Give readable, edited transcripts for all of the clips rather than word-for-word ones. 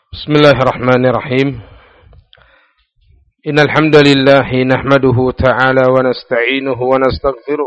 بسم الله الرحمن الرحيم إن الحمد لله نحمده تعالى ونستعينه ونستغفره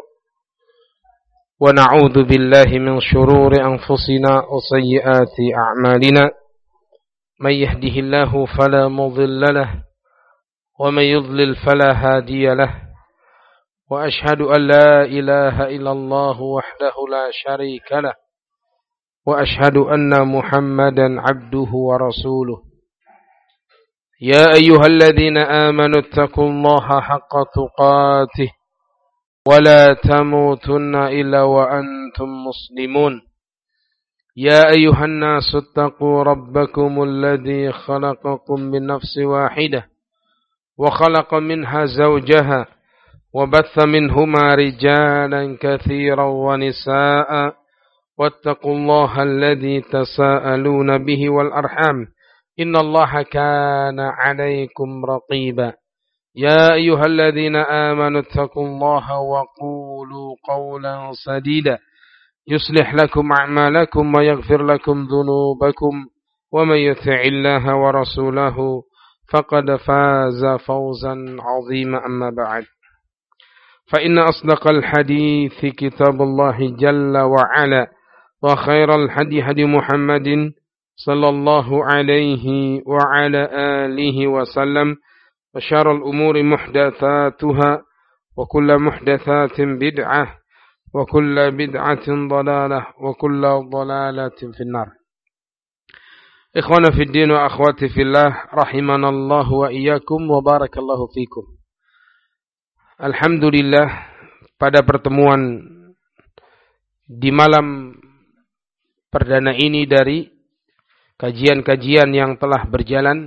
ونعوذ بالله من شرور أنفسنا وسيئات أعمالنا من يهده الله فلا مضل له ومن يضلل فلا هادي له وأشهد أن لا إله إلا الله وحده لا شريك له وأشهد أن محمدا عبده ورسوله يا أيها الذين آمنوا اتقوا الله حق تقاته ولا تموتن إلا وأنتم مسلمون يا أيها الناس اتقوا ربكم الذي خلقكم من نفس واحدة وخلق منها زوجها وبث منهما رجالا كثيرا ونساء واتقوا الله الذي تساءلون به والأرحام إن الله كان عليكم رقيبا يا أيها الذين آمنوا اتقوا الله وقولوا قولا سديدا يصلح لكم أعمالكم ويغفر لكم ذنوبكم ومن يطع الله ورسوله فقد فاز فوزا عظيما أما بعد فإن أصدق الحديث كتاب الله جل وعلا وخير الهدي هدي محمد صلى الله عليه وعلى آله وسلم وشر الأمور محدثاتها وكل محدثات بدعة وكل بدعة ضلالة وكل ضلالة في النار. إخوانا في الدين وأخواتي في الله رحمنا الله وإياكم وبارك الله فيكم. Alhamdulillah, pada pertemuan di malam perdana ini dari kajian-kajian yang telah berjalan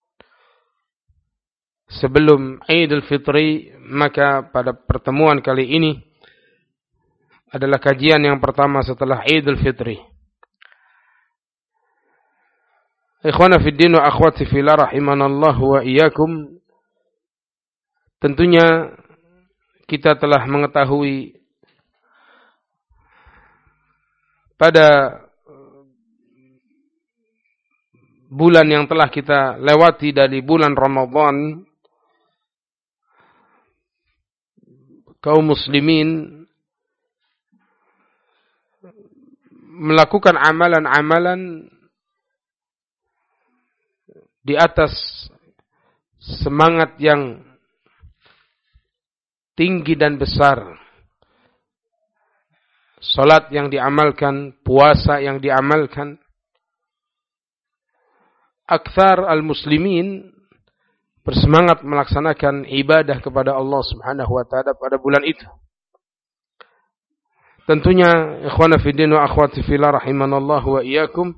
sebelum Idul Fitri, maka pada pertemuan kali ini adalah kajian yang pertama setelah Idul Fitri. Ikhwana fid din wa akhwati fillah rahimanallahu wa iyyakum. Tentunya kita telah mengetahui pada bulan yang telah kita lewati dari bulan Ramadan, kaum muslimin melakukan amalan-amalan di atas semangat yang tinggi dan besar. Salat yang diamalkan, puasa yang diamalkan. Aktsar al-muslimin bersemangat melaksanakan ibadah kepada Allah Subhanahu wa taala pada bulan itu. Tentunya ikhwana fiddin wa akhwati fillah rahimanallahu wa iyyakum,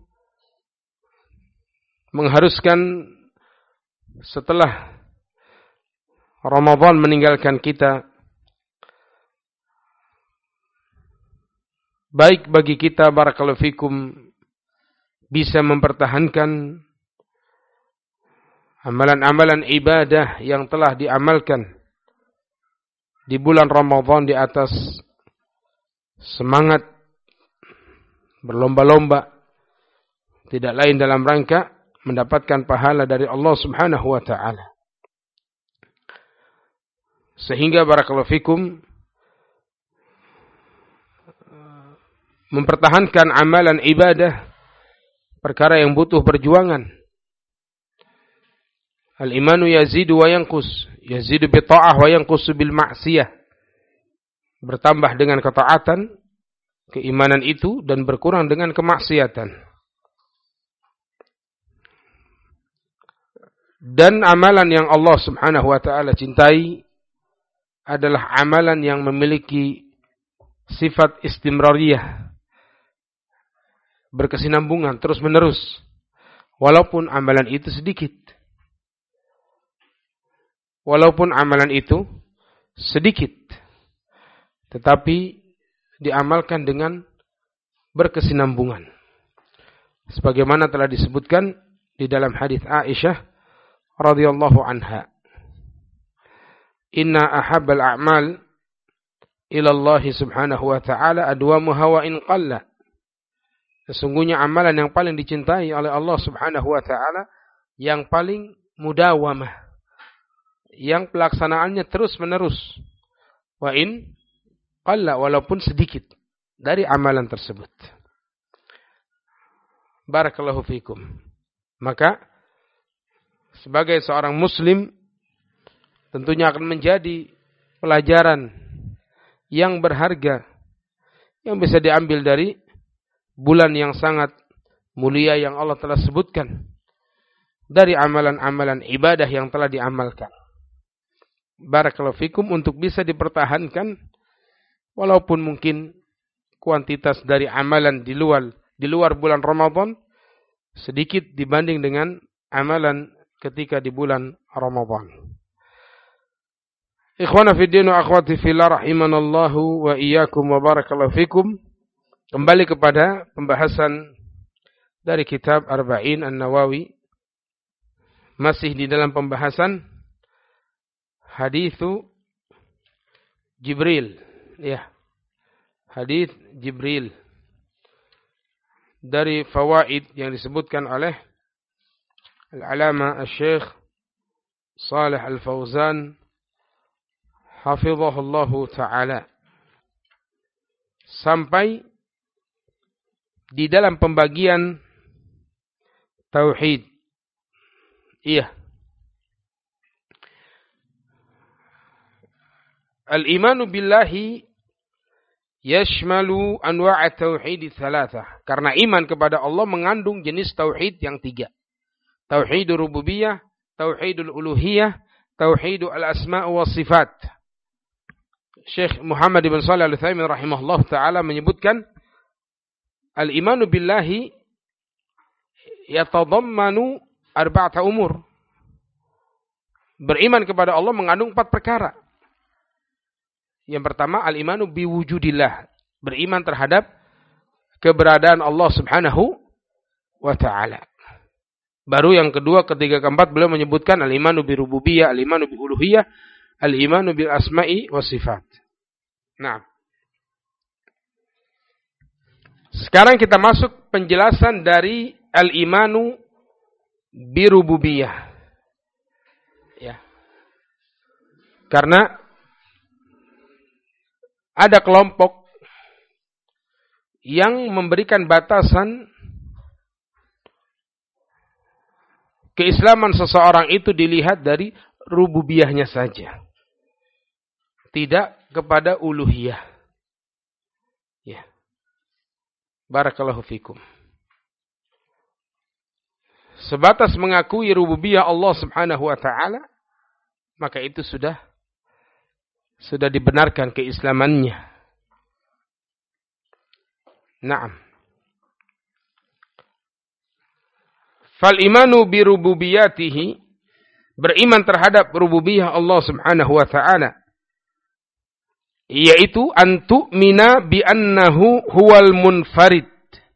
mengharuskan setelah Ramadan meninggalkan kita, baik bagi kita barakallahu fikum bisa mempertahankan amalan-amalan ibadah yang telah diamalkan di bulan Ramadan di atas semangat berlomba-lomba, tidak lain dalam rangka mendapatkan pahala dari Allah Subhanahu wa taala. Sehingga barakallahu fikum mempertahankan amalan ibadah perkara yang butuh perjuangan. Al-imanu yazidu wa yanqus, yazidu bi ta'ah wa yanqusu bil ma'siyah. Bertambah dengan ketaatan keimanan itu dan berkurang dengan kemaksiatan. Dan amalan yang Allah Subhanahu wa taala cintai adalah amalan yang memiliki sifat istimrariyah, berkesinambungan terus-menerus, walaupun amalan itu sedikit. Walaupun amalan itu sedikit, tetapi diamalkan dengan berkesinambungan. Sebagaimana telah disebutkan di dalam hadis Aisyah radhiyallahu anha, inna ahabbal a'mal ila Allah subhanahu wa ta'ala adwamuha wa in qalla. Sesungguhnya amalan yang paling dicintai oleh Allah Subhanahu wa taala yang paling mudawamah, yang pelaksanaannya terus-menerus. Wa in qalla, walaupun sedikit dari amalan tersebut. Barakallahu fikum. Maka sebagai seorang muslim tentunya akan menjadi pelajaran yang berharga yang bisa diambil dari bulan yang sangat mulia yang Allah telah sebutkan, dari amalan-amalan ibadah yang telah diamalkan. Barakallahu fikum, untuk bisa dipertahankan walaupun mungkin kuantitas dari amalan di luar bulan Ramadan sedikit dibanding dengan amalan ketika di bulan Ramadan. Ikhwana fi din wa akhwati fillah rahimanallahu wa iyyakum wa barakallahu fikum. Kembali kepada pembahasan dari kitab Arba'in An-Nawawi, masih di dalam pembahasan hadithu Jibril, ya. Hadits Jibril, dari fawaid yang disebutkan oleh Al-Alama Al-Syekh Shalih Al-Fauzan hafizahullahu ta'ala, sampai di dalam pembagian tauhid. Iya. Al-imanu billahi yashmalu anwa' at-tauhid tsalatsah. Karena iman kepada Allah mengandung jenis tauhid yang 3. Tauhidul rububiyah, tauhidul uluhiyah, tauhidul al-asma' wa sifat. Syekh Muhammad bin Shalih Al-Utsaimin rahimahullah taala menyebutkan al-imanu billahi yatadammanu arba'ata umur. Beriman kepada Allah mengandung 4 perkara. Yang pertama, al-imanu biwujudillah, beriman terhadap keberadaan Allah Subhanahu wa taala. Baru yang kedua, ketiga, keempat beliau menyebutkan al-imanu birububiyah, al-imanu biuluhiyah, al-imanu bil asma'i was sifat. Nah, sekarang kita masuk penjelasan dari al-imanu birububiyah. Ya. Karena ada kelompok yang memberikan batasan keislaman seseorang itu dilihat dari rububiyahnya saja, tidak kepada uluhiyah. Ya. Barakallahu fikum. Sebatas mengakui rububiyah Allah Subhanahu wa taala, maka itu sudah dibenarkan keislamannya. Naam. Fal imanu bi rububiyatihi, beriman terhadap rububiyah Allah Subhanahu wa taala, yaitu antu'mina bi annahu huwal munfarid.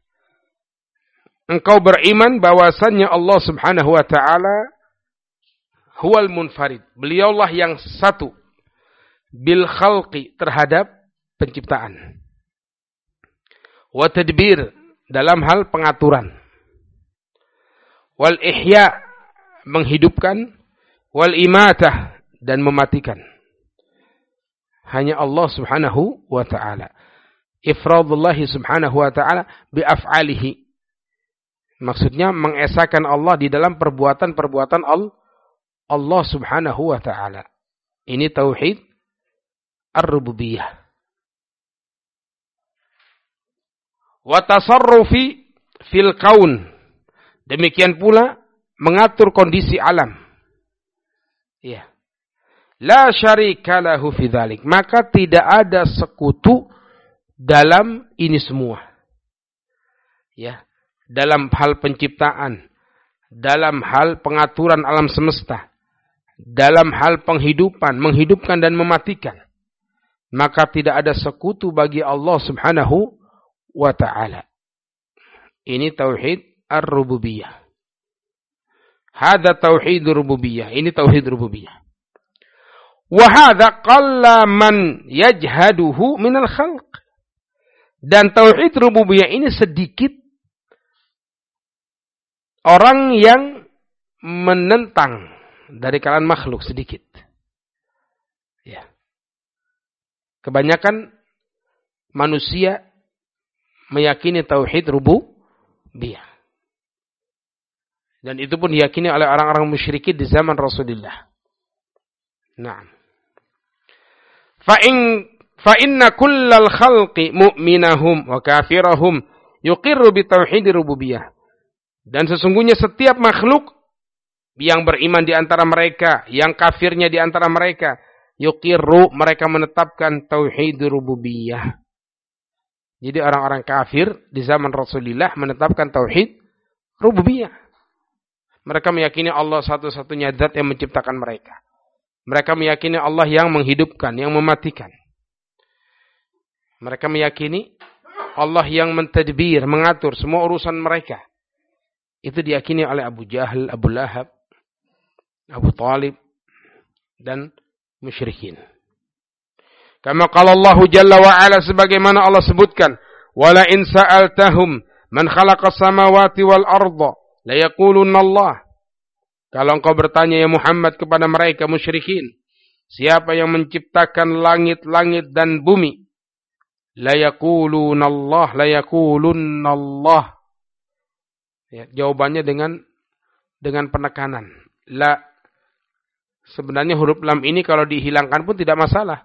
Engkau beriman bahwasannya Allah Subhanahu wa taala huwal munfarid, beliaulah yang satu, bil khalqi, terhadap penciptaan, wa tadbir, dalam hal pengaturan, wal ihya, menghidupkan, wal imatah, dan mematikan. Hanya Allah Subhanahu wa ta'ala. Ifradullah Subhanahu wa ta'ala bi af'alihi. Maksudnya mengesahkan Allah di dalam perbuatan-perbuatan Allah Subhanahu wa ta'ala. Ini tauhid ar-rububiyah. Wa tasarrufi fil kaun. Demikian pula mengatur kondisi alam. Ya. La syarika lahu fi dzalik. Maka tidak ada sekutu dalam ini semua. Ya, dalam hal penciptaan, dalam hal pengaturan alam semesta, dalam hal penghidupan, menghidupkan dan mematikan. Maka tidak ada sekutu bagi Allah Subhanahu wa ta'ala. Ini tauhid ar-rububiyah. Hada tauhid rububiyah. Ini tauhid rububiyah. Wa hadza qalla man yajhaduhu minal khalq. Dan tauhid rububiyah ini sedikit orang yang menentang dari kalangan makhluk sedikit. Ya. Kebanyakan manusia meyakini tauhid rububiyah. Dan itu pun diyakini oleh orang-orang musyrikin di zaman Rasulullah. Nah. Fa inna kullal khalqi mu'minahum wa kafirahum yuqirru bi tauhid rububiyah. Dan sesungguhnya setiap makhluk yang beriman di antara mereka, yang kafirnya di antara mereka, yuqirru, mereka menetapkan tauhid rububiyah. Jadi orang-orang kafir di zaman Rasulullah menetapkan tauhid rububiyah. Mereka meyakini Allah satu-satunya zat yang menciptakan mereka. Mereka meyakini Allah yang menghidupkan, yang mematikan. Mereka meyakini Allah yang mentadbir, mengatur semua urusan mereka. Itu diyakini oleh Abu Jahal, Abu Lahab, Abu Talib, dan musyrikin. Kama qala Allah Jalla wa Ala, sebagaimana Allah sebutkan, wala in sa'altahum man khalaqas samawati wal arda la yaqulunna Allah. Kalau engkau bertanya ya Muhammad kepada mereka musyrikin, siapa yang menciptakan langit-langit dan bumi? La yaqulunna Allah, la yaqulunna Allah. Ya, jawabannya dengan penekanan. La. Sebenarnya huruf lam ini kalau dihilangkan pun tidak masalah.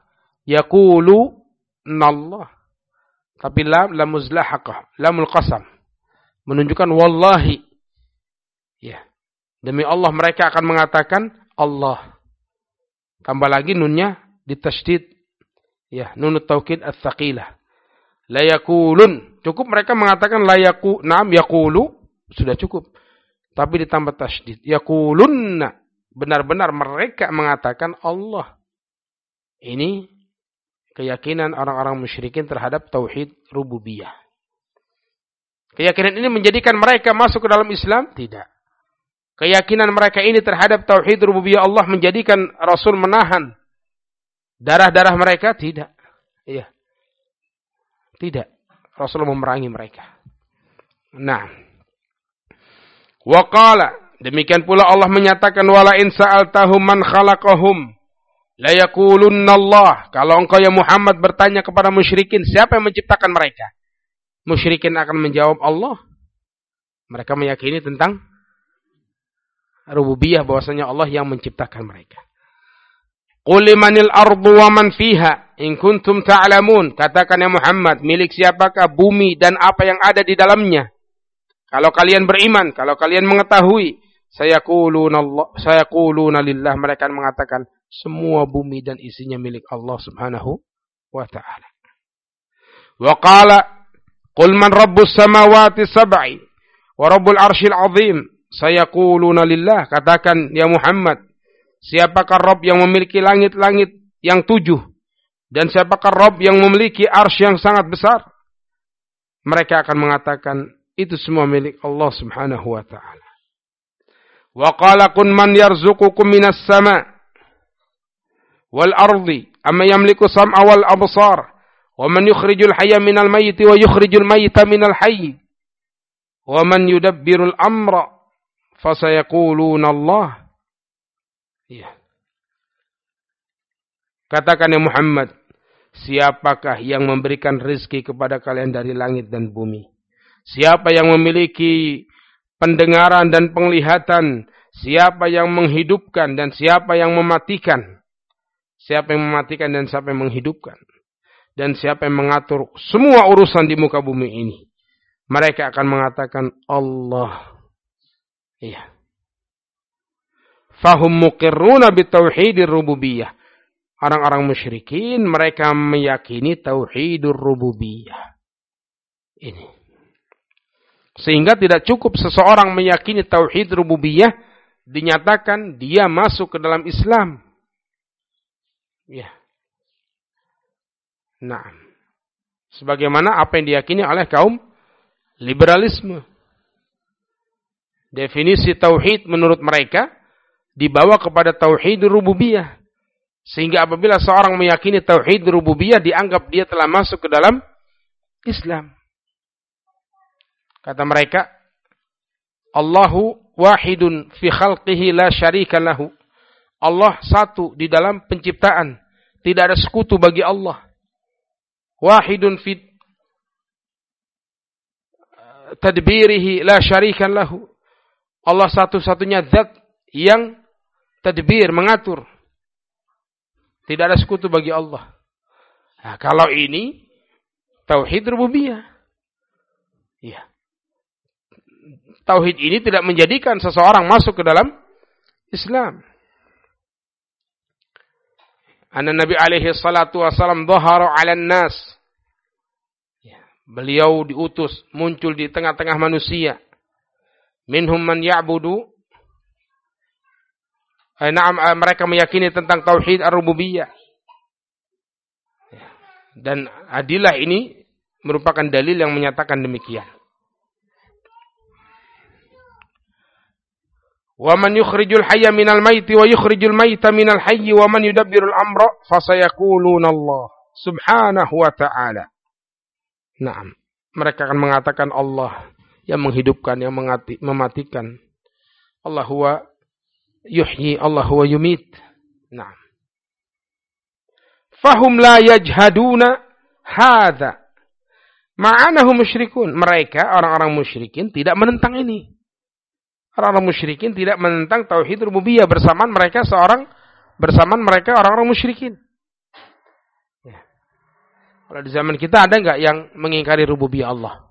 Yaqulunna Allah. Tapi lam muzlahaqah, lamul qasam. Menunjukkan wallahi. Ya. Demi Allah mereka akan mengatakan Allah. Tambah lagi nunnya ditasydid. Ya, nunut taukid ats-tsaqilah. La yaqulun. Cukup mereka mengatakan la yaqulu, sudah cukup. Tapi ditambah tasydid. Yaqulunna. Benar-benar mereka mengatakan Allah. Ini keyakinan orang-orang musyrikin terhadap tauhid rububiyah. Keyakinan ini menjadikan mereka masuk ke dalam Islam? Tidak. Keyakinan mereka ini terhadap tauhid rububiyah Allah menjadikan Rasul menahan darah-darah mereka? Tidak. Iya. Tidak. Rasul memerangi mereka. Nah. Wa qala, demikian pula Allah menyatakan wala in sa'altahum man khalaqahum la yaqulunna Allah. Kalau engkau ya Muhammad bertanya kepada musyrikin, siapa yang menciptakan mereka? Musyrikin akan menjawab Allah. Mereka meyakini tentang rububiyah, bahwasanya Allah yang menciptakan mereka. Qul limanil ardu wa man fiha in kuntum ta'lamun. Katakan ya Muhammad, milik siapakah bumi dan apa yang ada di dalamnya? Kalau kalian beriman, kalau kalian mengetahui, sayaquluna lillah, mereka mengatakan semua bumi dan isinya milik Allah Subhanahu wa ta'ala. Wa qala qul man rabbus samawati sab'i wa rabbul arsyil azim. Sayaquluna lillah, katakan ya Muhammad, siapakah Rabb yang memiliki langit-langit yang 7 dan siapakah Rabb yang memiliki arsy yang sangat besar? Mereka akan mengatakan itu semua milik Allah Subhanahu wa ta'ala. Wa qala kun man yarzuqukum minas sama' wal ardi amma yamliku sam'a wal absar wa man yukhrijul hayya minal mayyiti wa yukhrijul mayyita minal hayy wa man yudabbirul amra fasayaquluna Allah. Ya. Katakan ya Muhammad, siapakah yang memberikan rezeki kepada kalian dari langit dan bumi? Siapa yang memiliki pendengaran dan penglihatan? Siapa yang menghidupkan dan siapa yang mematikan? Siapa yang mematikan dan siapa yang menghidupkan? Dan siapa yang mengatur semua urusan di muka bumi ini? Mereka akan mengatakan Allah. Iya. Fahum muqirruna bitauhidir rububiyah. Orang-orang musyrikin mereka meyakini tauhidur rububiyah. Ini. Sehingga tidak cukup seseorang meyakini tauhid rububiyah dinyatakan dia masuk ke dalam Islam. Ya. Nah. Sebagaimana apa yang diyakini oleh kaum liberalisme. Definisi tauhid menurut mereka dibawa kepada tauhid rububiyah. Sehingga apabila seorang meyakini tauhid rububiyah dianggap dia telah masuk ke dalam Islam. Kata mereka, Allahu wahidun fi khalqihi la syarika lahu. Allah satu di dalam penciptaan, tidak ada sekutu bagi Allah. Wahidun fi tadbirihi la syarika lahu. Allah satu-satunya zat yang tadbir, mengatur. Tidak ada sekutu bagi Allah. Nah, kalau ini tauhid rububiyah. Ya. Tauhid ini tidak menjadikan seseorang masuk ke dalam Islam. Anna Nabi alaihi salatu wasallam dhahara 'alan nas. Ya. Beliau diutus muncul di tengah-tengah manusia. Minhum man ya'budu. Mereka meyakini tentang tauhid ar-rububiyah. Dan adilah ini merupakan dalil yang menyatakan demikian. Wa man yukhrijul hayya minal maiti wa yukhrijul maita minal hayyi wa man yudabbirul amra fasayaquluna Allah subhanahu wa ta'ala. Naam, mereka akan mengatakan Allah yang menghidupkan, yang mematikan. Allah huwa yuhyi, Allah huwa yumit. Naam. Fahum la yajhaduna hadza. Ma'anahu musyrikun. Mereka, orang-orang musyrikin, tidak menentang ini. Orang-orang musyrikin tidak menentang tauhid rububiyah bersamaan mereka orang-orang musyrikin. Ya. Kalau di zaman kita ada enggak yang mengingkari rububiyah Allah?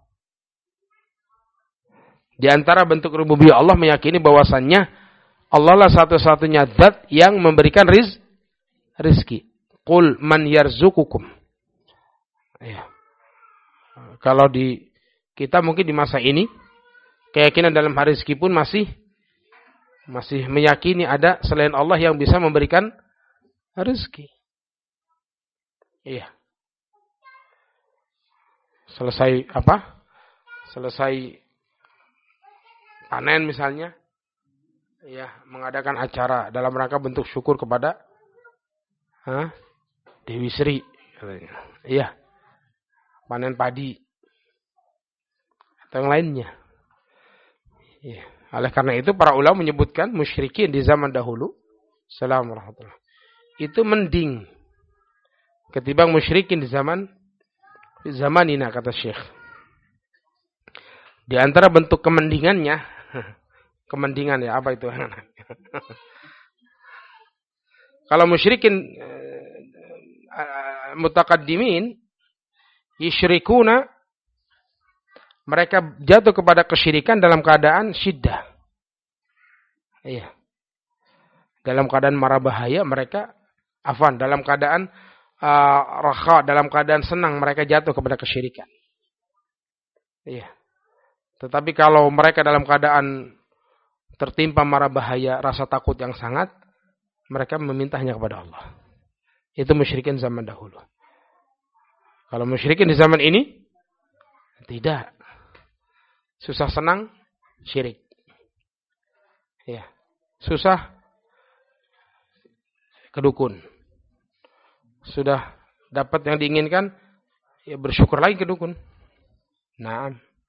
Di antara bentuk rububiyah Allah meyakini bahwasannya Allah lah satu-satunya zat yang memberikan rizki. Qul man yarzuqukum. Ya. Kalau di kita mungkin di masa ini keyakinan dalam hal rezeki pun masih meyakini ada selain Allah yang bisa memberikan rezeki. Iya. Selesai panen misalnya, ya, mengadakan acara dalam rangka bentuk syukur kepada Dewi Sri, iya, panen padi atau yang lainnya. Ya. Oleh karena itu para ulama menyebutkan musyrikin di zaman dahulu, assalamualaikum warahmatullahi wabarakatuh, itu mending ketimbang musyrikin di zaman ini, kata Syekh. Di antara bentuk kemendingannya, kemendingan ya apa itu? Kalau musyrikin mutaqaddimin yusyrikuna, mereka jatuh kepada kesyirikan dalam keadaan syiddah. Iya. Dalam keadaan mara bahaya mereka dalam keadaan rakha, dalam keadaan senang mereka jatuh kepada kesyirikan. Iya. Tetapi kalau mereka dalam keadaan tertimpa mara bahaya, rasa takut yang sangat, mereka memintanya kepada Allah. Itu musyrikin zaman dahulu. Kalau musyrikin di zaman ini, tidak. Susah senang, syirik. Ya. Susah, kedukun. Sudah dapat yang diinginkan, ya bersyukur lagi kedukun. Nah.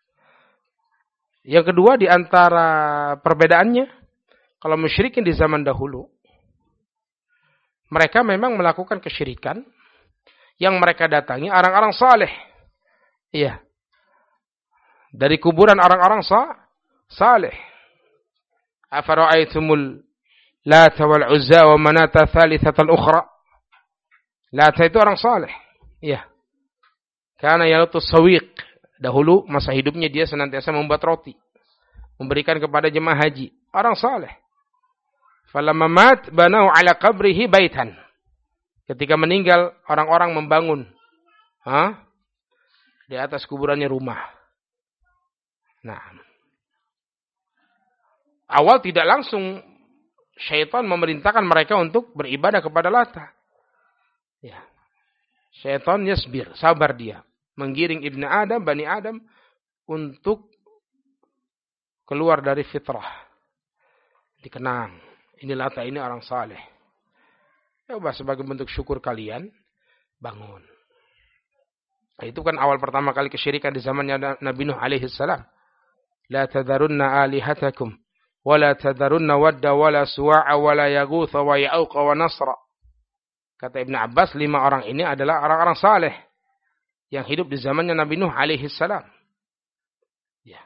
Yang kedua di antara perbedaannya, kalau musyrikin di zaman dahulu, mereka memang melakukan kesyirikan yang mereka datangi orang-orang saleh. Iya. Dari kuburan orang-orang saleh. Afara'aitumul Lata wal Uzza wa Manata thalithatal ukhra. Lata itu orang saleh. Iya. Karena yalutus sawiq. Dahulu masa hidupnya dia senantiasa membuat roti, memberikan kepada jemaah haji, orang saleh. Falamma mat banau ala qabrihi baitan. Ketika meninggal, orang-orang membangun di atas kuburannya rumah. Nah, awal tidak langsung syaitan memerintahkan mereka untuk beribadah kepada Lata. Ya. Syaitan yasbir, sabar dia. Menggiring Bani Adam untuk keluar dari fitrah. Dikenang. Ini Lata ini orang saleh. Coba sebagai bentuk syukur kalian, bangun. Nah, itu kan awal pertama kali kesyirikan di zamannya Nabi Nuh alaihi salam. la tadharunna alihatakum wa la tadharunna wadda wa la suwa'a wa la yaghutha wa ya'uqa wa nasra. Kata Ibnu Abbas, 5 orang ini adalah orang-orang saleh yang hidup di zamannya Nabi Nuh alaihi salam. Ya.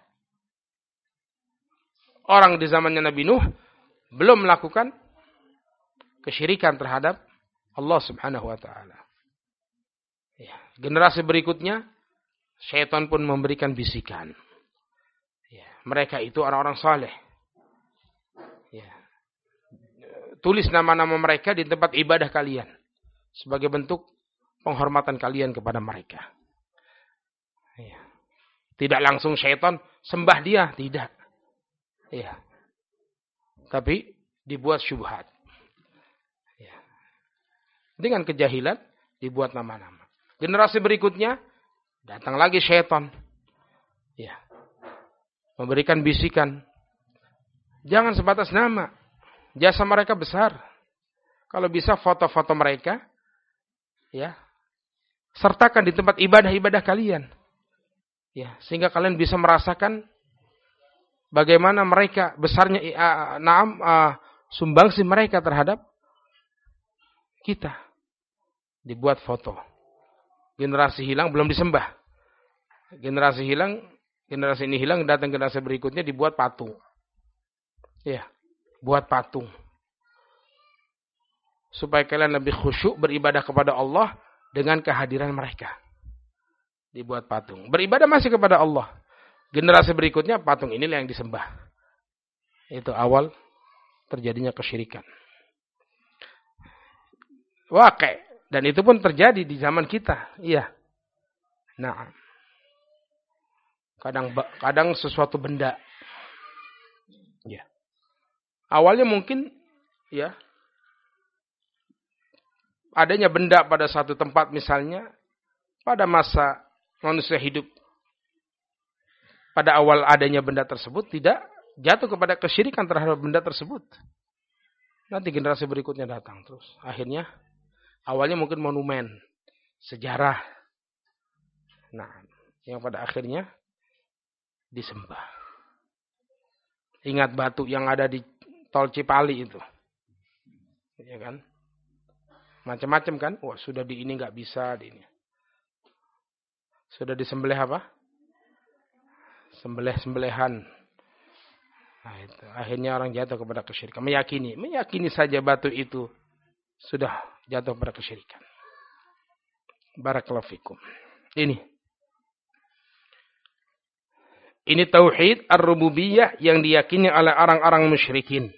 Orang di zamannya Nabi Nuh belum melakukan kesyirikan terhadap Allah Subhanahu wa taala. Ya, generasi berikutnya syaitan pun memberikan bisikan. Ya, mereka itu orang-orang saleh. Ya. Tulis nama-nama mereka di tempat ibadah kalian sebagai bentuk penghormatan kalian kepada mereka. Ya. Tidak langsung syaitan sembah dia, tidak. Ya. Tapi dibuat syubhat. Ya. Dengan kejahilan dibuat nama-nama. Generasi berikutnya datang lagi syaitan. Ya. Memberikan bisikan. Jangan sebatas nama. Jasa mereka besar. Kalau bisa foto-foto mereka, ya, sertakan di tempat ibadah-ibadah kalian. Ya, sehingga kalian bisa merasakan bagaimana mereka besarnya sumbangsi mereka terhadap kita. Dibuat foto. Generasi hilang belum disembah. Generasi ini hilang, datang generasi berikutnya dibuat patung. Ya, buat patung. Supaya kalian lebih khusyuk beribadah kepada Allah dengan kehadiran mereka. Dibuat patung. Beribadah masih kepada Allah. Generasi berikutnya patung inilah yang disembah. Itu awal terjadinya kesyirikan. Waqi'. Dan itu pun terjadi di zaman kita. Iya. Nah. Kadang sesuatu benda. Ya. Awalnya mungkin ya adanya benda pada satu tempat misalnya pada masa manusia hidup. Pada awal adanya benda tersebut tidak jatuh kepada kesyirikan terhadap benda tersebut. Nanti generasi berikutnya datang terus. Akhirnya awalnya mungkin monumen, sejarah. Nah, yang pada akhirnya disembah. Ingat batu yang ada di Tol Cipali itu. Ya kan? Macam-macam kan? Wah, sudah di ini nggak bisa di ini. Sudah disembelih apa? Sembelih-sembelihan. Nah, itu. Akhirnya orang jatuh kepada kesyirikan. Meyakini saja batu itu sudah jatuh kepada kesyirikan. Barakallahu fikum. Ini tauhid ar-rububiyah yang diyakini oleh orang-orang musyrikin.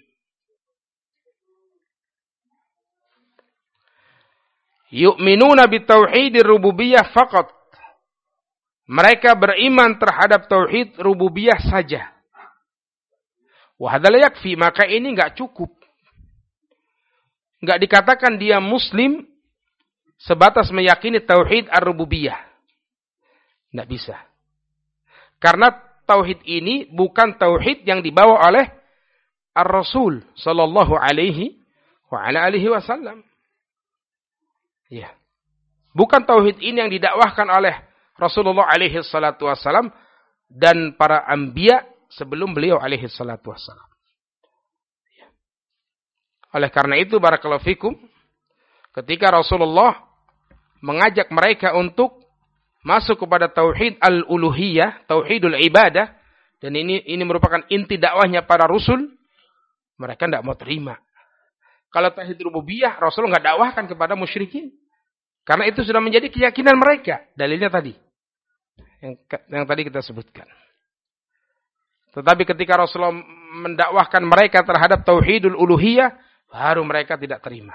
Yu'minuna bitauhidir rububiyah faqat. Mereka beriman terhadap tauhid rububiyah saja. Wa hadza la yakfi, maka ini enggak cukup. Enggak dikatakan dia muslim sebatas meyakini tauhid ar-rububiyah. Enggak bisa. Karena tauhid ini bukan tauhid yang dibawa oleh Ar-Rasul sallallahu alaihi wa ala alihi wasallam. Ya. Bukan tauhid ini yang didakwahkan oleh Rasulullah alaihi salatu wasallam dan para anbiya sebelum beliau alaihi salatu wasallam. Ya. Oleh karena itu barakallahu fikum, ketika Rasulullah mengajak mereka untuk masuk kepada tauhid al-uluhiyah, tauhidul ibadah, dan ini merupakan inti dakwahnya para rasul, mereka tidak mau terima. Kalau tauhid rububiyah, Rasul enggak dakwahkan kepada musyrikin. Karena itu sudah menjadi keyakinan mereka. Dalilnya tadi. Yang tadi kita sebutkan. Tetapi ketika Rasulullah mendakwahkan mereka terhadap tauhidul uluhiyah, baru mereka tidak terima.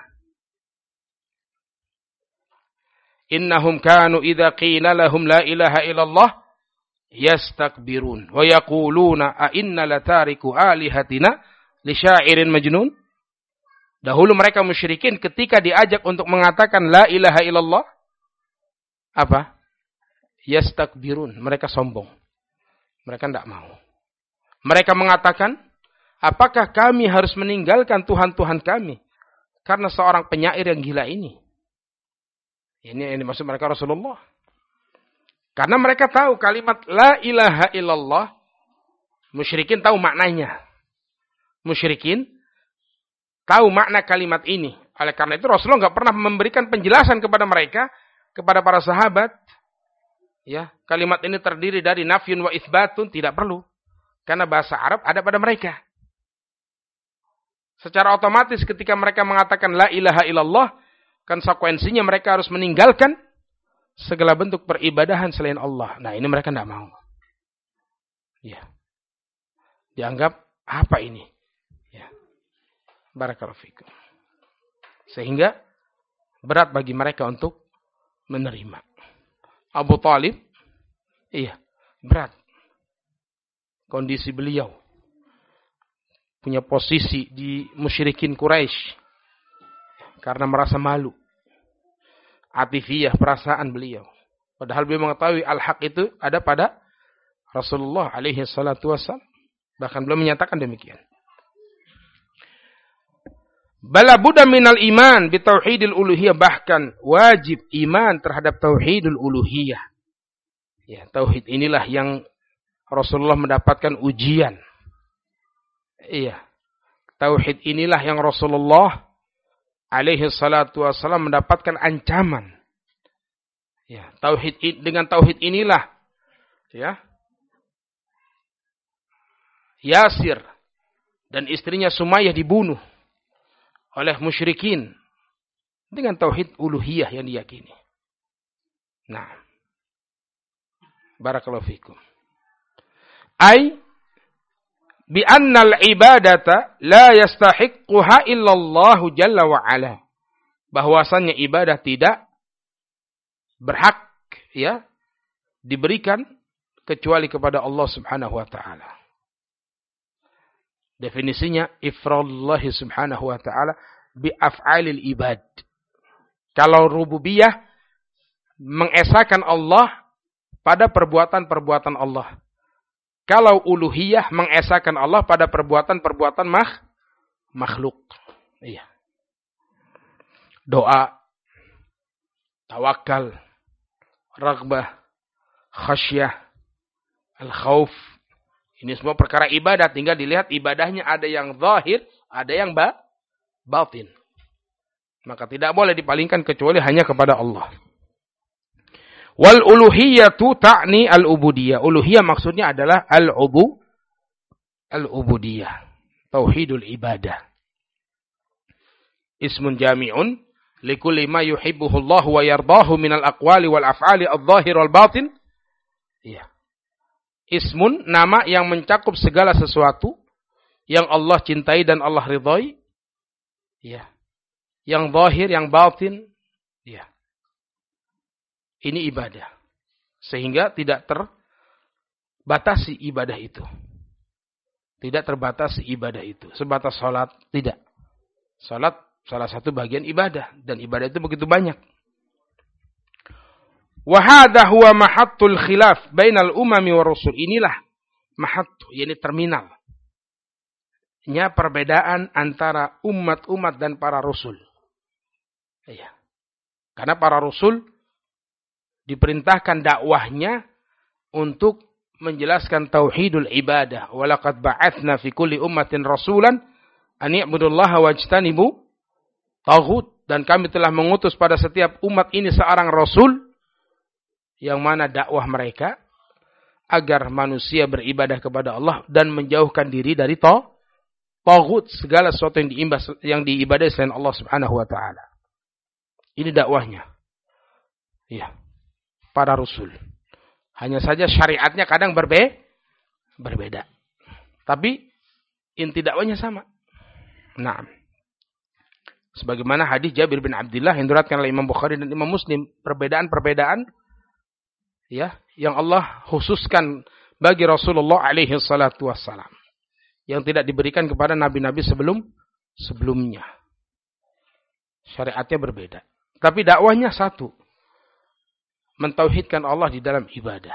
Innahum kanu idza qila lahum la ilaha illallah yastakbirun wa yaquluna a inna latariku alihatina li syairin majnun. Dahulu mereka musyrikin ketika diajak untuk mengatakan la ilaha illallah, apa? Yastakbirun, mereka sombong. Mereka tidak mau. Mereka mengatakan, apakah kami harus meninggalkan Tuhan-Tuhan kami karena seorang penyair yang gila ini? Ini maksud mereka Rasulullah. Karena mereka tahu kalimat la ilaha illallah Musyrikin tahu maknanya. Musyrikin tahu makna kalimat ini. Oleh karena itu Rasulullah nggak pernah memberikan penjelasan kepada mereka, kepada para sahabat. Ya, kalimat ini terdiri dari nafyun wa itsbatun, tidak perlu. Karena bahasa Arab ada pada mereka. Secara otomatis ketika mereka mengatakan la ilaha illallah, konsekuensinya mereka harus meninggalkan segala bentuk peribadahan selain Allah. Nah, ini mereka tidak mau. Ya. Dianggap apa ini? Ya. Barakallahu fikum. Sehingga berat bagi mereka untuk menerima. Abu Talib, iya, berat. Kondisi beliau punya posisi di musyrikin Quraisy karena merasa malu. Atifiyah, perasaan beliau. Padahal beliau mengetahui al-haq itu ada pada Rasulullah alaihi salatu wassalam. Bahkan beliau menyatakan demikian. Bala budda minal iman bi tauhidil uluhiyah, bahkan wajib iman terhadap tauhidul uluhiyah. Ya, tauhid inilah yang Rasulullah mendapatkan ujian. Iya. Tauhid inilah yang Rasulullah alaihi salatu wassalam mendapatkan ancaman. Ya, dengan tauhid inilah ya Yasir dan istrinya Sumayyah dibunuh oleh musyrikin dengan tauhid uluhiyah yang diyakini. Nah, barakallahu fikum. Bi annal ibadata la yastahiqquha illallah jalla wa ala. Bahwasannya ibadah tidak berhak ya diberikan kecuali kepada Allah Subhanahu wa taala. Definisinya ifradullah subhanahu wa ta'ala bi af'alil ibad. Kalau rububiyah mengesahkan Allah pada perbuatan-perbuatan Allah. Kalau uluhiyah mengesahkan Allah pada perbuatan-perbuatan makhluk. Iya. Doa, tawakal, raghbah, khasyah, al-khauf. Ini semua perkara ibadah, tinggal dilihat ibadahnya ada yang zahir, ada yang batin. Maka tidak boleh dipalingkan kecuali hanya kepada Allah. Wal uluhiyatu ta'ni al-ubudiyah. Uluhiyah maksudnya adalah al-ubudiyah. Tauhidul ibadah. Ismun jami'un likulli ma yuhibbuhu Allah wa yardahu minal aqwali wal af'ali al-zahir wal batin. Iya. Ismun, nama yang mencakup segala sesuatu yang Allah cintai dan Allah ridhai. Ya. Yang zahir, yang batin. Ya. Ini ibadah. Sehingga tidak terbatasi ibadah itu. Tidak terbatasi ibadah itu. Sebatas salat, tidak. Salat salah satu bagian ibadah. Dan ibadah itu begitu banyak. Wahada huwa mahattul khilaf bainal umami wa rasul. Inilah mahattu, yakni terminal. Nya perbedaan antara umat-umat dan para rasul. Iya. Karena para rasul diperintahkan dakwahnya untuk menjelaskan tauhidul ibadah. Walaqad ba'atsna fi kulli ummatin rasulan an i'budullaha wajtanibu taghut. Dan kami telah mengutus pada setiap umat ini seorang rasul yang mana dakwah mereka agar manusia beribadah kepada Allah dan menjauhkan diri dari taghut, segala sesuatu yang diibadahi selain Allah Subhanahu wa taala. Ini dakwahnya. Iya. Para rasul. Hanya saja syariatnya kadang berbeda. Tapi inti dakwahnya sama. Nah, sebagaimana hadis Jabir bin Abdullah yang diriwayatkan oleh Imam Bukhari dan Imam Muslim, perbedaan-perbedaan ya, yang Allah khususkan bagi Rasulullah alaihi salatu wassalam, yang tidak diberikan kepada nabi-nabi sebelumnya. Syariatnya berbeda, tapi dakwahnya satu. Mentauhidkan Allah di dalam ibadah.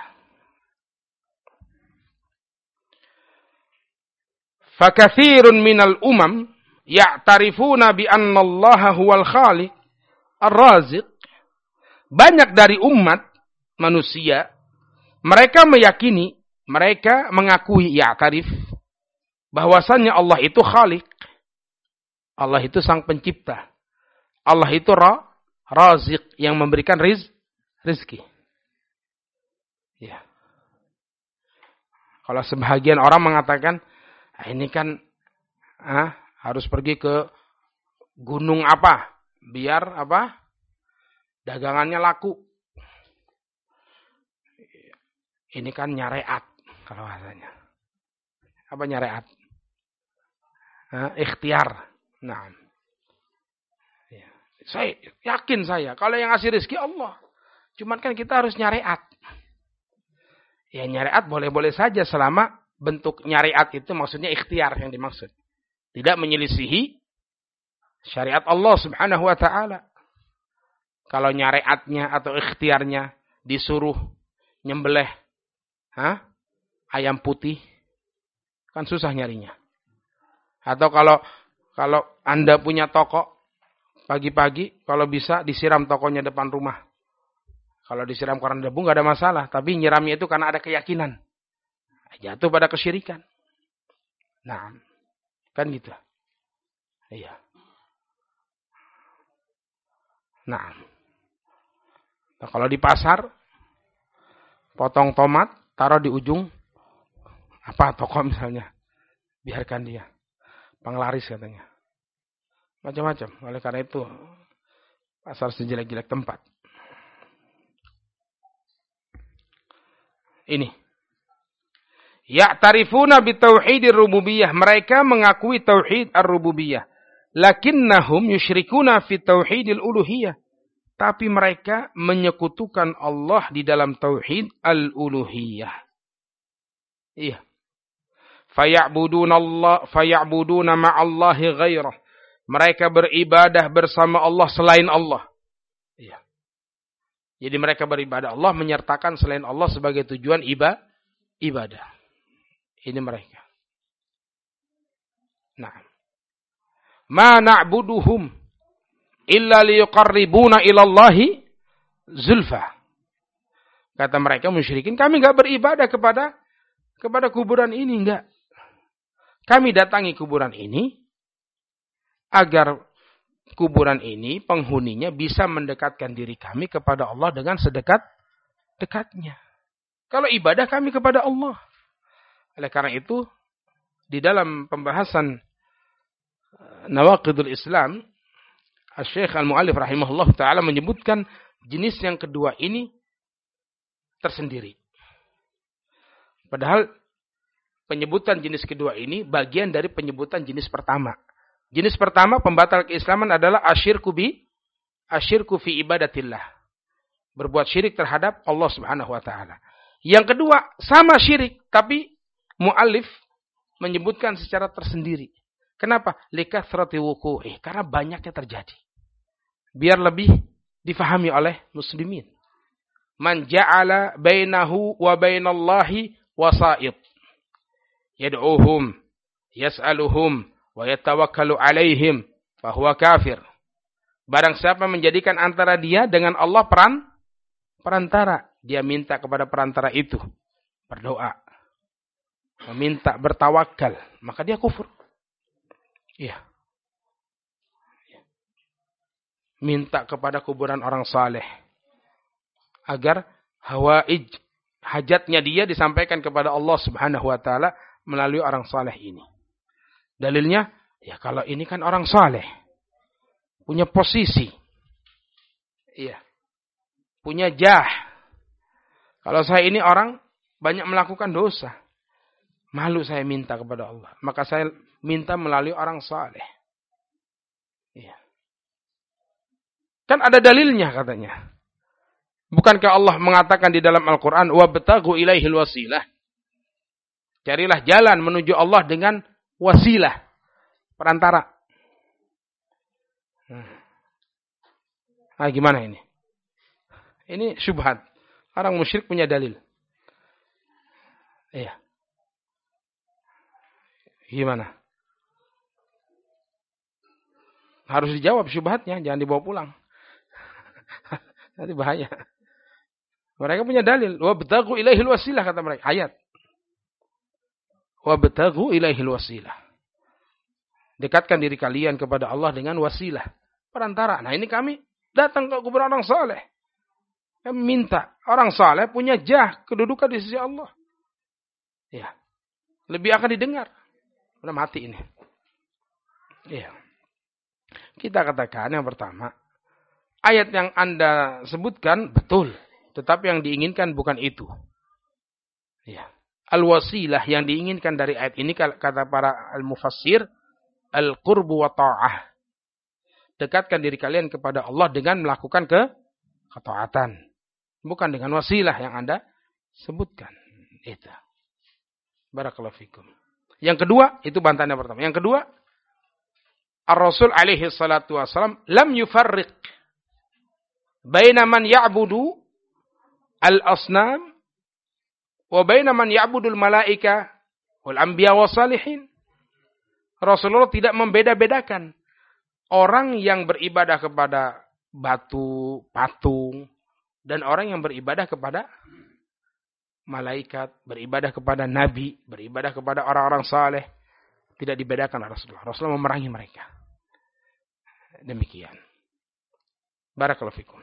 Fakatsirun minal umam ya'tarifuna bi anna Allah huwal khaliq ar-raziq. Banyak dari umat manusia, mereka meyakini, Mereka mengakui tarif bahwasannya Allah itu Khalik. Allah itu sang pencipta. Allah itu Razik yang memberikan rizki. Ya. Kalau sebahagian orang mengatakan, ini kan harus pergi ke gunung apa? Biar dagangannya laku. Ini kan nyareat kalau bahasanya. Apa nyareat? Ikhtiar. Nah. Ya. Saya yakin kalau yang ngasih rezeki Allah. Cuman kan kita harus nyareat. Ya nyareat boleh-boleh saja selama bentuk nyareat itu maksudnya ikhtiar yang dimaksud. Tidak menyelisihi syariat Allah Subhanahu wa taala. Kalau nyareatnya atau ikhtiarnya disuruh nyembelih ayam putih, kan susah nyarinya. Atau kalau Anda punya toko, pagi-pagi kalau bisa disiram tokonya depan rumah. Kalau disiram koran debu nggak ada masalah, tapi nyiramnya itu karena ada keyakinan. Jatuh pada kesyirikan. Nah, kan gitu. Iya. Nah, kalau di pasar potong tomat, taruh di ujung toko misalnya. Biarkan dia. Penglaris katanya. Macam-macam. Oleh karena itu pasar sejelek-jelek tempat. Ini. Ya'tarifuna bitauhidir rububiyah. Mereka mengakui tauhid ar-rububiyah. Lakinnahum yusyrikuna fi tauhidil uluhiyah. Tapi mereka menyekutukan Allah di dalam tauhid al-uluhiyah. Iya. Faya'buduna ma'allahi ghairah. Mereka beribadah bersama Allah selain Allah. Iya. Jadi mereka beribadah Allah menyertakan selain Allah sebagai tujuan ibadah. Ini mereka. Nah. Ma na'buduhum illa liyuqarribuna ilallahi zulfa. Kata mereka musyrikin, kami enggak beribadah kepada kuburan ini, enggak. Kami datangi kuburan ini agar kuburan ini penghuninya bisa mendekatkan diri kami kepada Allah dengan sedekat-dekatnya. Kalau ibadah kami kepada Allah. Oleh karena itu, di dalam pembahasan Nawaqidul Islam, Syekh Al-Mu'allif rahimahullah ta'ala menyebutkan jenis yang kedua ini tersendiri. Padahal penyebutan jenis kedua ini bagian dari penyebutan jenis pertama. Jenis pertama pembatal keislaman adalah asyirku fi ibadatillah. Berbuat syirik terhadap Allah Subhanahu wa taala. Yang kedua sama syirik tapi muallif menyebutkan secara tersendiri. Kenapa? Likathrati wuqu'i, karena banyaknya terjadi. Biar lebih difahami oleh muslimin. Man ja'ala bainahu wa bainallahi wasa'id. Yad'uhum, yas'aluhum wa yatawakkalu alaihim fahuwa kafir. Barang siapa menjadikan antara dia dengan Allah perantara, dia minta kepada perantara itu berdoa, meminta, bertawakal, maka dia kufur. Iya. Minta kepada kuburan orang saleh agar hajatnya dia disampaikan kepada Allah Subhanahu wa taala melalui orang saleh ini. Dalilnya, ya kalau ini kan orang saleh, punya posisi, iya, punya jah. Kalau saya ini orang banyak melakukan dosa, malu saya minta kepada Allah, maka saya minta melalui orang saleh. Iya. Kan ada dalilnya katanya. Bukankah Allah mengatakan di dalam Al-Quran, wabtaghu ilaihil wasilah. Carilah jalan menuju Allah dengan wasilah, perantara. Gimana ini? Ini syubhat. Orang musyrik punya dalil. Iya. Gimana? Harus dijawab syubhatnya, jangan dibawa pulang. Nanti bahaya. Mereka punya dalil. Wabtaghu ilaihil wasilah, kata mereka. Ayat. wabtaghu ilaihil wasilah. Dekatkan diri kalian kepada Allah dengan wasilah, perantara. Nah, ini kami datang ke kuburan orang saleh. Kami minta orang saleh punya jah, kedudukan di sisi Allah. Ya. Lebih akan didengar. Udah mati ini. Ya. Kita katakan yang pertama, ayat yang Anda sebutkan betul, tetapi yang diinginkan bukan itu. Ya. Al-wasilah yang diinginkan dari ayat ini kata para al-mufassir, al-qurbu wa ta'ah. Dekatkan diri kalian kepada Allah dengan melakukan ketaatan. Bukan dengan wasilah yang Anda sebutkan. Itu. Barakallahu fikum. Yang kedua, itu bantahan yang pertama. Yang kedua, Ar-Rasul alaihi salatu wassalam lam yufarriq baina man ya'budu al-asnam wa baina man ya'budu al-malaika wal anbiya wa salihin. Rasulullah tidak membeda-bedakan orang yang beribadah kepada batu, patung, dan orang yang beribadah kepada malaikat, beribadah kepada nabi, beribadah kepada orang-orang saleh. Tidak dibedakan oleh Rasulullah. Rasulullah memerangi mereka. Demikian. Barakallahu fikum.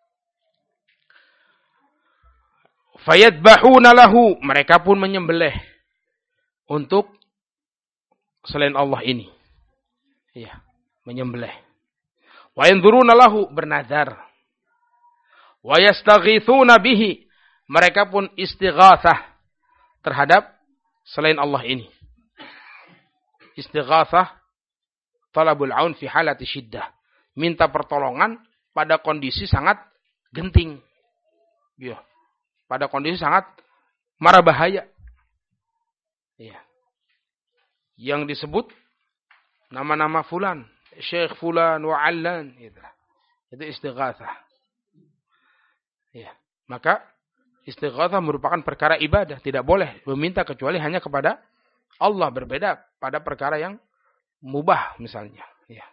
Fayadbahuna lahu. Mereka pun menyembelih untuk selain Allah ini. Ya, menyembelih. Wa yanzuruna lahu, bernazar. Wa yastaghithuna bihi. Mereka pun istighatsah terhadap selain Allah ini. Istighatsah talabul aun fi halati syiddah. Minta pertolongan pada kondisi sangat genting. Ya. Pada kondisi sangat mara bahaya. Ya. Yang disebut nama-nama fulan, Syekh fulan wa allan, itu istighatsah. Ya. Maka istighatsah merupakan perkara ibadah, tidak boleh meminta kecuali hanya kepada Allah, berbeda pada perkara yang mubah misalnya. Ya.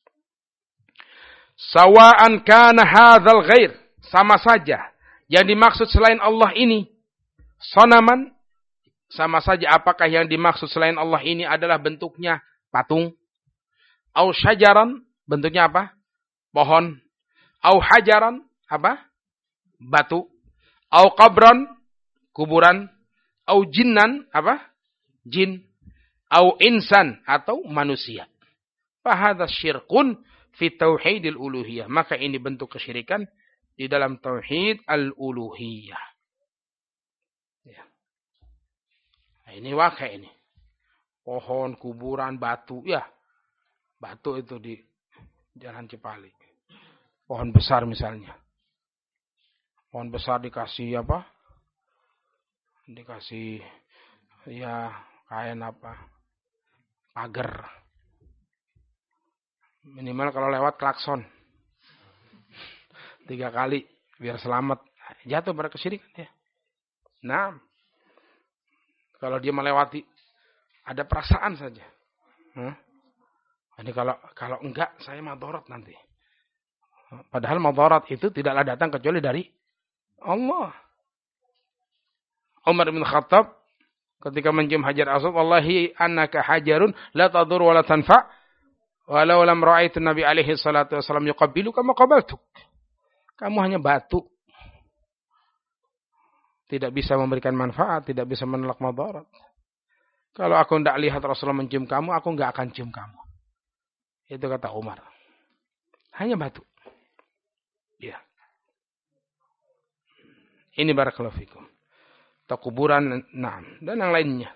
Sawa'an kana hadzal ghair, sama saja yang dimaksud selain Allah ini sanaman, sama saja apakah yang dimaksud selain Allah ini adalah bentuknya patung, au syajaran, bentuknya apa? Pohon, au hajaran, apa? Batu, au qabran, kuburan, au jinnan, apa? Jin, au insan, atau manusia. Fahadha syirkun fi tauhidil uluhiyah. Maka ini bentuk kesyirikan di dalam tauhid al-uluhiyah. Ya. Nah, ini wakai ini. Pohon, kuburan, batu. Ya, batu itu di Jalan Cipali. Pohon besar misalnya. Pohon besar dikasih apa? Dikasih ya kain apa? Pagar. Minimal kalau lewat klakson 3 kali biar selamat. Jatuh pada kesyirikan ya. Nah, kalau dia melewati ada perasaan saja. Ini kalau enggak saya madarat nanti. Padahal madarat itu tidaklah datang kecuali dari Allah. Umar bin Khattab ketika mencium Hajar Aswad, wallahi annaka hajarun la tadur wa la tanfa. Walau lam ra'aitu Nabi alaihi salatu wasallam yuqabbiluka ma qabaltuk. Kamu hanya batu. Tidak bisa memberikan manfaat, tidak bisa menolak madarat. Kalau aku tidak lihat Rasulullah mencium kamu, aku enggak akan cium kamu. Itu kata Umar. Hanya batu. Ya. Ini barakallahu fikum. Kuburan, na'am, dan yang lainnya.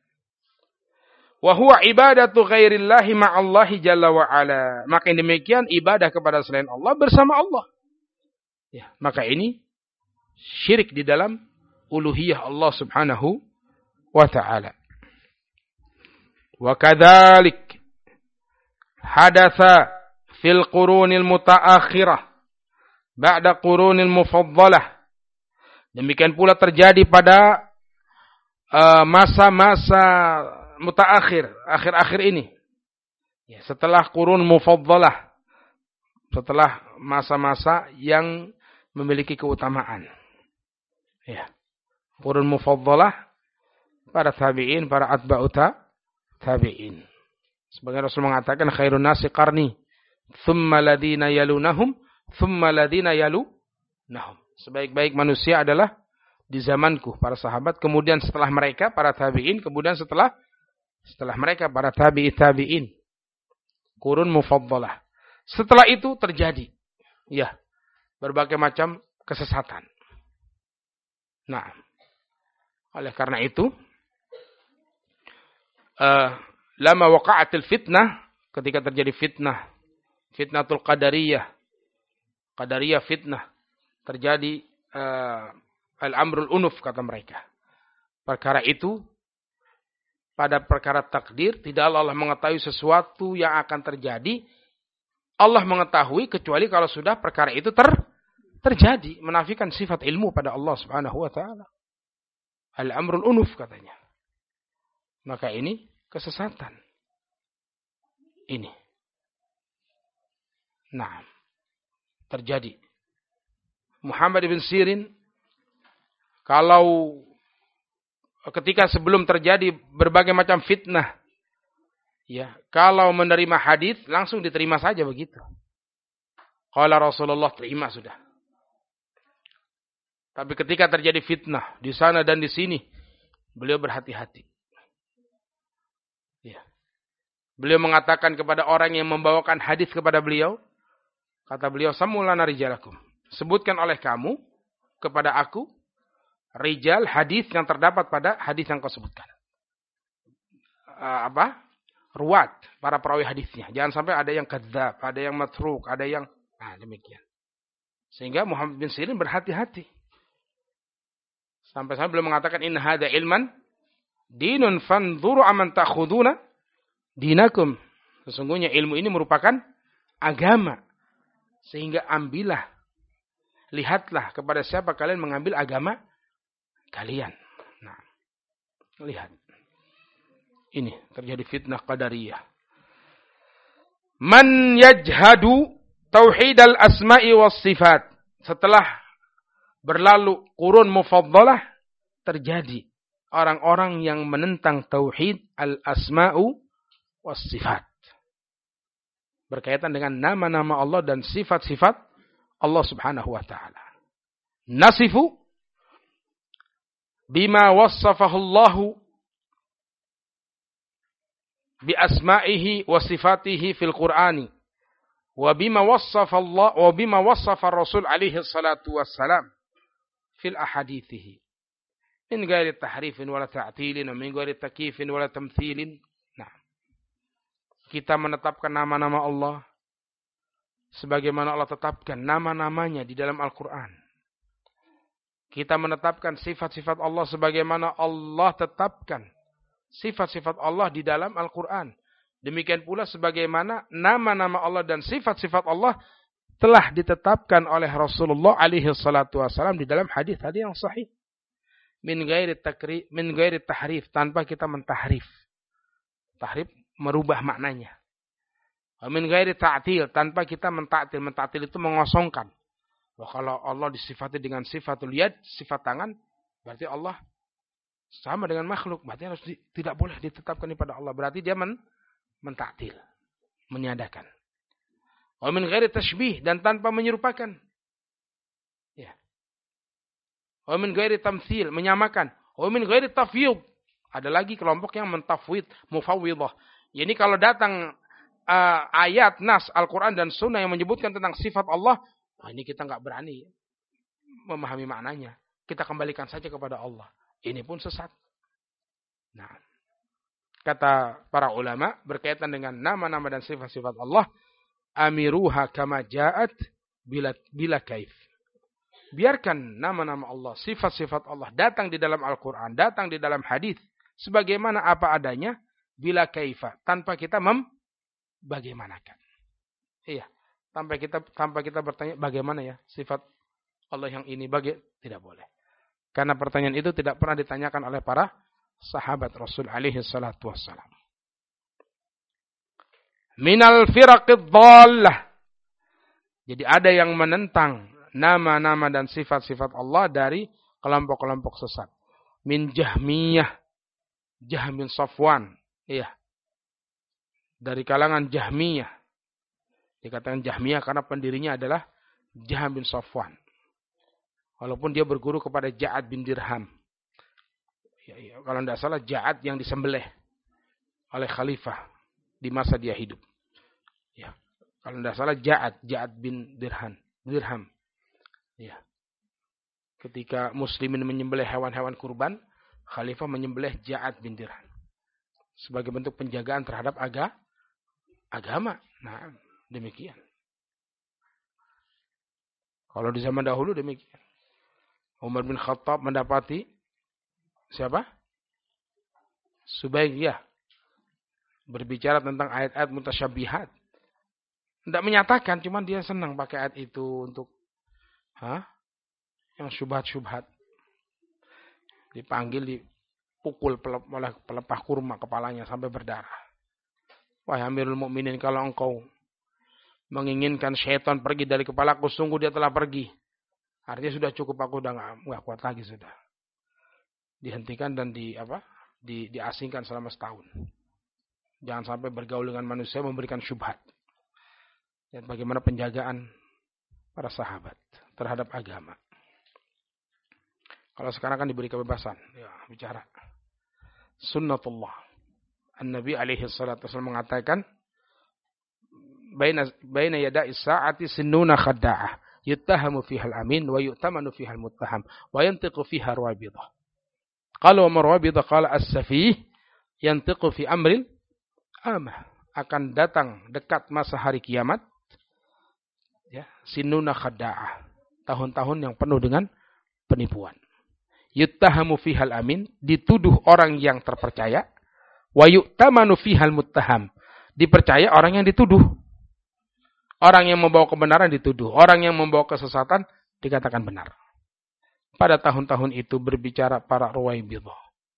Wa huwa ibadatu ghairillahi ma'allahi jalla wa ala. Maka yang demikian ibadah kepada selain Allah bersama Allah. Ya, maka ini syirik di dalam uluhiyah Allah Subhanahu wa ta'ala. Wa kadzalik hadatsa fil qurunil mutaakhirah ba'da qurunil mufaddalah. Demikian pula terjadi pada masa-masa mutaakhir, akhir-akhir ini. Ya, setelah qurun mufaddalah. Setelah masa-masa yang memiliki keutamaan. Ya. Qurun mufaddalah para tabi'in, para atba'uta tabi'in. Sebagian Rasul mengatakan khairun nasi qarni, thumma ladina yalunahum, thumma ladina yalunahum. Sebaik-baik manusia adalah di zamanku para sahabat, kemudian setelah mereka para tabi'in, kemudian setelah mereka para tabi'in. Qurun mufaddalah. Setelah itu terjadi ya berbagai macam kesesatan. Nah, oleh karena itu lama waqa'atil fitnah, ketika terjadi fitnatul qadariyah fitnah, terjadi al-amrul unuf kata mereka. Perkara itu, pada perkara takdir, tidak Allah mengetahui sesuatu yang akan terjadi. Allah mengetahui kecuali kalau sudah perkara itu terjadi. Menafikan sifat ilmu pada Allah subhanahu wa ta'ala. Al-amrul unuf katanya. Maka ini kesesatan. Ini. Nah, terjadi. Muhammad ibn Sirin, kalau ketika sebelum terjadi berbagai macam fitnah, ya, kalau menerima hadis langsung diterima saja begitu. Qala Rasulullah, terima sudah. Tapi ketika terjadi fitnah di sana dan di sini, beliau berhati-hati. Ya. Beliau mengatakan kepada orang yang membawakan hadis kepada beliau, kata beliau, samulana rijalakum. Sebutkan oleh kamu kepada aku rijal hadis yang terdapat pada hadis yang kau sebutkan. Ruwat, para perawi hadisnya. Jangan sampai ada yang kadzab, ada yang matruk, ada yang demikian. Sehingga Muhammad bin Sirin berhati-hati. Sampai-sampai beliau mengatakan inna hadza ilman dinun fanzuru aman ta'khuduna dinakum. Sesungguhnya ilmu ini merupakan agama. Sehingga ambillah, lihatlah kepada siapa kalian mengambil agama kalian. Nah, lihat. Ini terjadi fitnah qadariyah. Man yajhadu tauhidal asma'i was sifat. Setelah berlalu qurun mufaddalah, terjadi orang-orang yang menentang tauhid al-asma'u was sifat. Berkaitan dengan nama-nama Allah dan sifat-sifat Allah subhanahu wa ta'ala. Nasifu bima wassafahu Allahu bi asma'ihi wa sifatihi fil Qur'ani wa bima wassafa Allah wa bima wassafa Rasul alaihi salatu wassalam fil ahadithihi min ghairi tahrifin wala ta'tilin wa min ghairi takyifin wala tamthilin. Nah, kita menetapkan nama-nama Allah sebagaimana Allah tetapkan nama-namanya di dalam Al-Qur'an. Kita menetapkan sifat-sifat Allah sebagaimana Allah tetapkan sifat-sifat Allah di dalam Al-Quran. Demikian pula sebagaimana nama-nama Allah dan sifat-sifat Allah telah ditetapkan oleh Rasulullah alaihi salatu wasallam di dalam hadis-hadis yang sahih. Min ghairi tahrif, tanpa kita mentahrif. Tahrif merubah maknanya. Min ghairi ta'til, tanpa kita mentaktil. Mentaktil itu mengosongkan. Wah, kalau Allah disifati dengan sifatul yad, sifat tangan, berarti Allah sama dengan makhluk. Berarti harus tidak boleh ditetapkan kepada Allah. Berarti dia mentaktil, meniadakan. Wa min ghairi tashbih, dan tanpa menyerupakan. Ya. Wa min ghairi tamtsil, menyamakan. Wa min ghairi tafwid. Ada lagi kelompok yang mentafwid, mufawwidah. Ini kalau datang ayat nas Al-Quran dan Sunnah yang menyebutkan tentang sifat Allah, ini kita nggak berani memahami maknanya. Kita kembalikan saja kepada Allah. Ini pun sesat. Nah, kata para ulama berkaitan dengan nama-nama dan sifat-sifat Allah, amiruha kama ja'at bila kaif. Biarkan nama-nama Allah, sifat-sifat Allah datang di dalam Al-Quran, datang di dalam hadis, sebagaimana apa adanya, bila kaifa, tanpa kita bagaimanakan. Iya, tanpa kita bertanya bagaimana ya sifat Allah yang ini, tidak boleh. Karena pertanyaan itu tidak pernah ditanyakan oleh para sahabat Rasul alaihi salatu wassalam. Minal firaqid dhallah. Jadi ada yang menentang nama-nama dan sifat-sifat Allah dari kelompok-kelompok sesat. Min Jahmiyah, Jahm bin Safwan. Iya. Dari kalangan Jahmiyah. Dikatakan Jahmiyah karena pendirinya adalah Jahm bin Safwan. Walaupun dia berguru kepada Ja'ad bin Dirham. Ya, kalau tidak salah Ja'ad yang disembelih oleh khalifah di masa dia hidup. Ya. Kalau tidak salah Ja'ad bin Dirham. Ya. Ketika muslimin menyembelih hewan-hewan kurban, khalifah menyembelih Ja'ad bin Dirham. Sebagai bentuk penjagaan terhadap agama. Nah, demikian. Kalau di zaman dahulu demikian. Umar bin Khattab mendapati siapa? Subaygiyah berbicara tentang ayat-ayat mutasyabihat. Tidak menyatakan, cuman dia senang pakai ayat itu untuk yang syubhat-syubhat. Dipanggil, dipukul oleh pelepah kurma kepalanya sampai berdarah. Wahai Amirul Mukminin, kalau engkau menginginkan syaitan pergi dari kepalaku, sungguh dia telah pergi. Artinya sudah cukup, aku udah nggak kuat lagi sudah. Dihentikan dan diasingkan selama setahun. Jangan sampai bergaul dengan manusia memberikan syubhat. Dan bagaimana penjagaan para sahabat terhadap agama. Kalau sekarang kan diberi kebebasan, ya bicara. Sunnatullah. An-Nabi alaihi salatu wasallam mengatakan, baina yada'i sa'ati sinnuna khadda'ah, yuttahamu fiha al-amin wa yu'tamanu fiha al-muttaham wa yantiqu fiha rawabidah. Qala wa rawabidah qala as-safih yantiqu fi amril amah. Akan datang dekat masa hari kiamat, ya, sinnuna khadda'ah, tahun-tahun yang penuh dengan penipuan. Yuttahamu fihal amin, dituduh orang yang terpercaya. Wa yu'tamanu fihal muttaham, dipercaya orang yang dituduh. Orang yang membawa kebenaran dituduh, orang yang membawa kesesatan dikatakan benar. Pada tahun-tahun itu berbicara para ruwaibidah.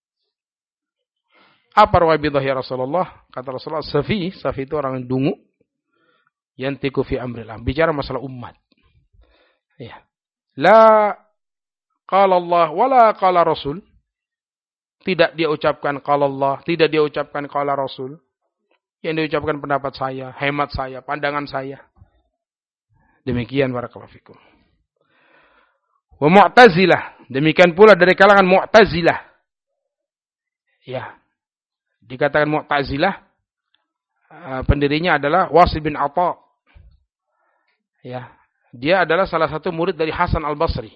Apa ruwaibidah ya Rasulullah? Kata Rasulullah, Safi itu orang yang dungu. Yantiku fi amrillah, bicara masalah umat. Ya. La qala Allah wala qala Rasul. Tidak dia ucapkan qala Allah, tidak dia ucapkan qala Rasul. Yang diucapkan pendapat saya, hemat saya, pandangan saya. Demikian barakallahu fikum. Wa Mu'tazilah, demikian pula dari kalangan Mu'tazilah. Ya. Dikatakan Mu'tazilah, pendirinya adalah Wasil bin Atha. Ya. Dia adalah salah satu murid dari Hasan al-Basri.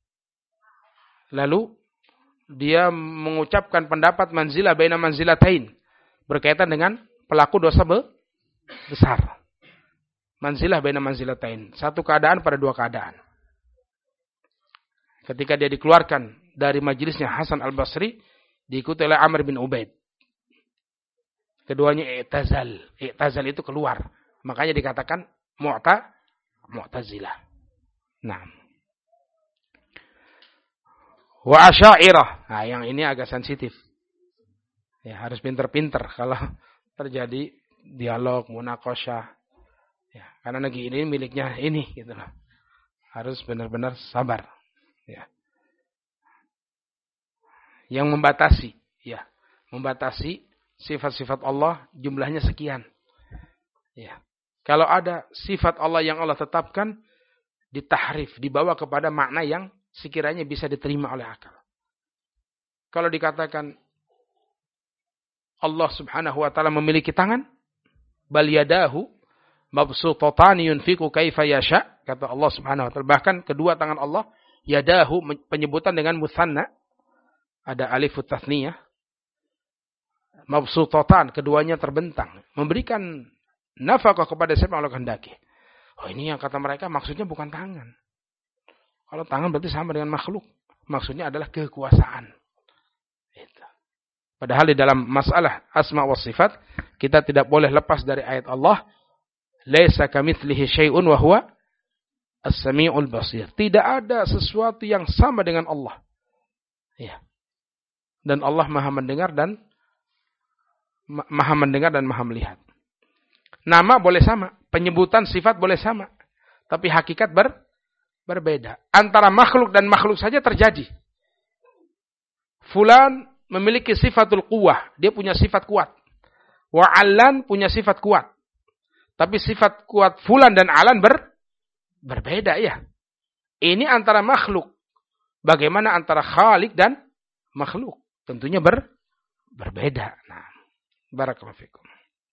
Lalu dia mengucapkan pendapat manzilah baina manzilatain, berkaitan dengan pelaku dosa besar. Manzilah baina manzilatain, satu keadaan pada dua keadaan. Ketika dia dikeluarkan dari majelisnya Hasan al-Basri, diikuti oleh Amr bin Ubaid. Keduanya i'tazal. I'tazal itu keluar. Makanya dikatakan Mu'tazilah. Nah. Wa Asy'ariyah. Nah, yang ini agak sensitif. Ya, harus pinter-pinter kalau terjadi dialog, munaqasyah. Ya, karena negeri ini miliknya ini gitu loh. Harus benar-benar sabar. Ya. Yang membatasi sifat-sifat Allah jumlahnya sekian. Ya. Kalau ada sifat Allah yang Allah tetapkan, ditahrif, dibawa kepada makna yang sekiranya bisa diterima oleh akal. Kalau dikatakan Allah subhanahu wa ta'ala memiliki tangan, bal yadahu mabsutatani yunfiqu kaifa yasha, kata Allah subhanahu wa ta'ala. Bahkan kedua tangan Allah, yadahu, penyebutan dengan mutsanna, ada alifut tathniyah, mabsutatan, keduanya terbentang, memberikan nafkah kepada siapa Allah kehendaki. Oh, ini yang kata mereka maksudnya bukan tangan. Kalau tangan berarti sama dengan makhluk. Maksudnya adalah kekuasaan. Itu. Padahal di dalam masalah asma wa sifat, kita tidak boleh lepas dari ayat Allah, laisa kamitslihi syai'un wa huwa as-sami'ul basir. Tidak ada sesuatu yang sama dengan Allah. Ya. Dan Allah Maha mendengar dan Maha melihat. Nama boleh sama, penyebutan sifat boleh sama, tapi hakikat berbeda. Antara makhluk dan makhluk saja terjadi. Fulan memiliki sifatul quwwah, dia punya sifat kuat. Wa Allan punya sifat kuat. Tapi sifat kuat fulan dan Alan berbeda ya. Ini antara makhluk. Bagaimana antara khalik dan makhluk? Tentunya berbeda. Nah, barakallahu fikum.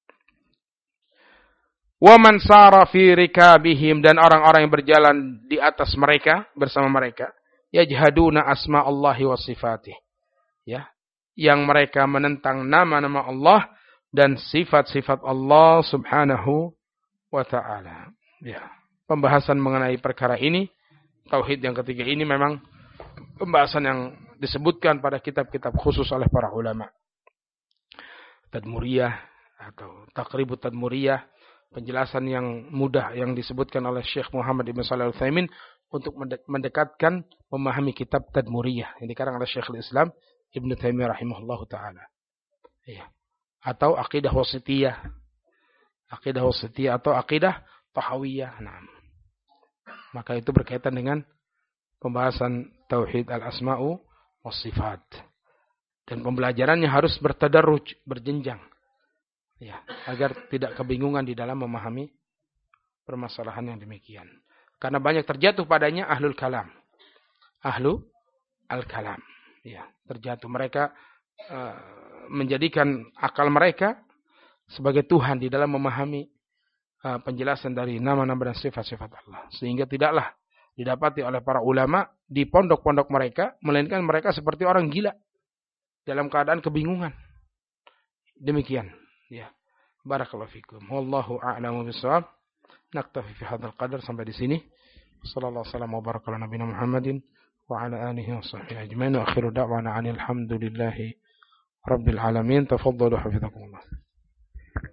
Wa man sara fi rikabihim, dan orang-orang yang berjalan di atas mereka, bersama mereka, yajhaduna asma Allahi wa sifatih. Ya, yang mereka menentang nama-nama Allah dan sifat-sifat Allah Subhanahu wa taala. Ya, pembahasan mengenai perkara ini, tauhid yang ketiga ini memang pembahasan yang disebutkan pada kitab-kitab khusus oleh para ulama. Tadmuriyah atau Taqribut Tadmuriyah, penjelasan yang mudah yang disebutkan oleh Syekh Muhammad Ibn Shalih Al-Utsaimin untuk mendekatkan memahami kitab Tadmuriyah yang dikarang oleh Syekhul Islam Ibn Taimiyah rahimahullahu taala. Ya. Atau akidah wasitiyah. Akidah wasitiyah atau akidah tahawiyah. Nah. Maka itu berkaitan dengan pembahasan tauhid al-asma'u was sifat. Dan pembelajarannya harus bertadarruj, berjenjang. Ya, agar tidak kebingungan di dalam memahami permasalahan yang demikian. Karena banyak terjatuh padanya ahlul kalam. Ahlu al-kalam. Ya, terjatuh mereka menjadikan akal mereka sebagai Tuhan di dalam memahami penjelasan dari nama-nama dan sifat-sifat Allah. Sehingga tidaklah didapati oleh para ulama di pondok-pondok mereka, melainkan mereka seperti orang gila dalam keadaan kebingungan. Demikian. Ya. Barakallahu fikum. Wallahu a'lamu bishawab. Naktafi fi hadzal qadar, sampai di sini. Sallallahu alaihi wasallam wa baraka ala nabiyina Muhammadin wa ala alihi wa sahbihi ajmain. Wa akhiru da'wana 'anil hamdulillahi rabbil alamin. Tafaddalu hafizakumullah.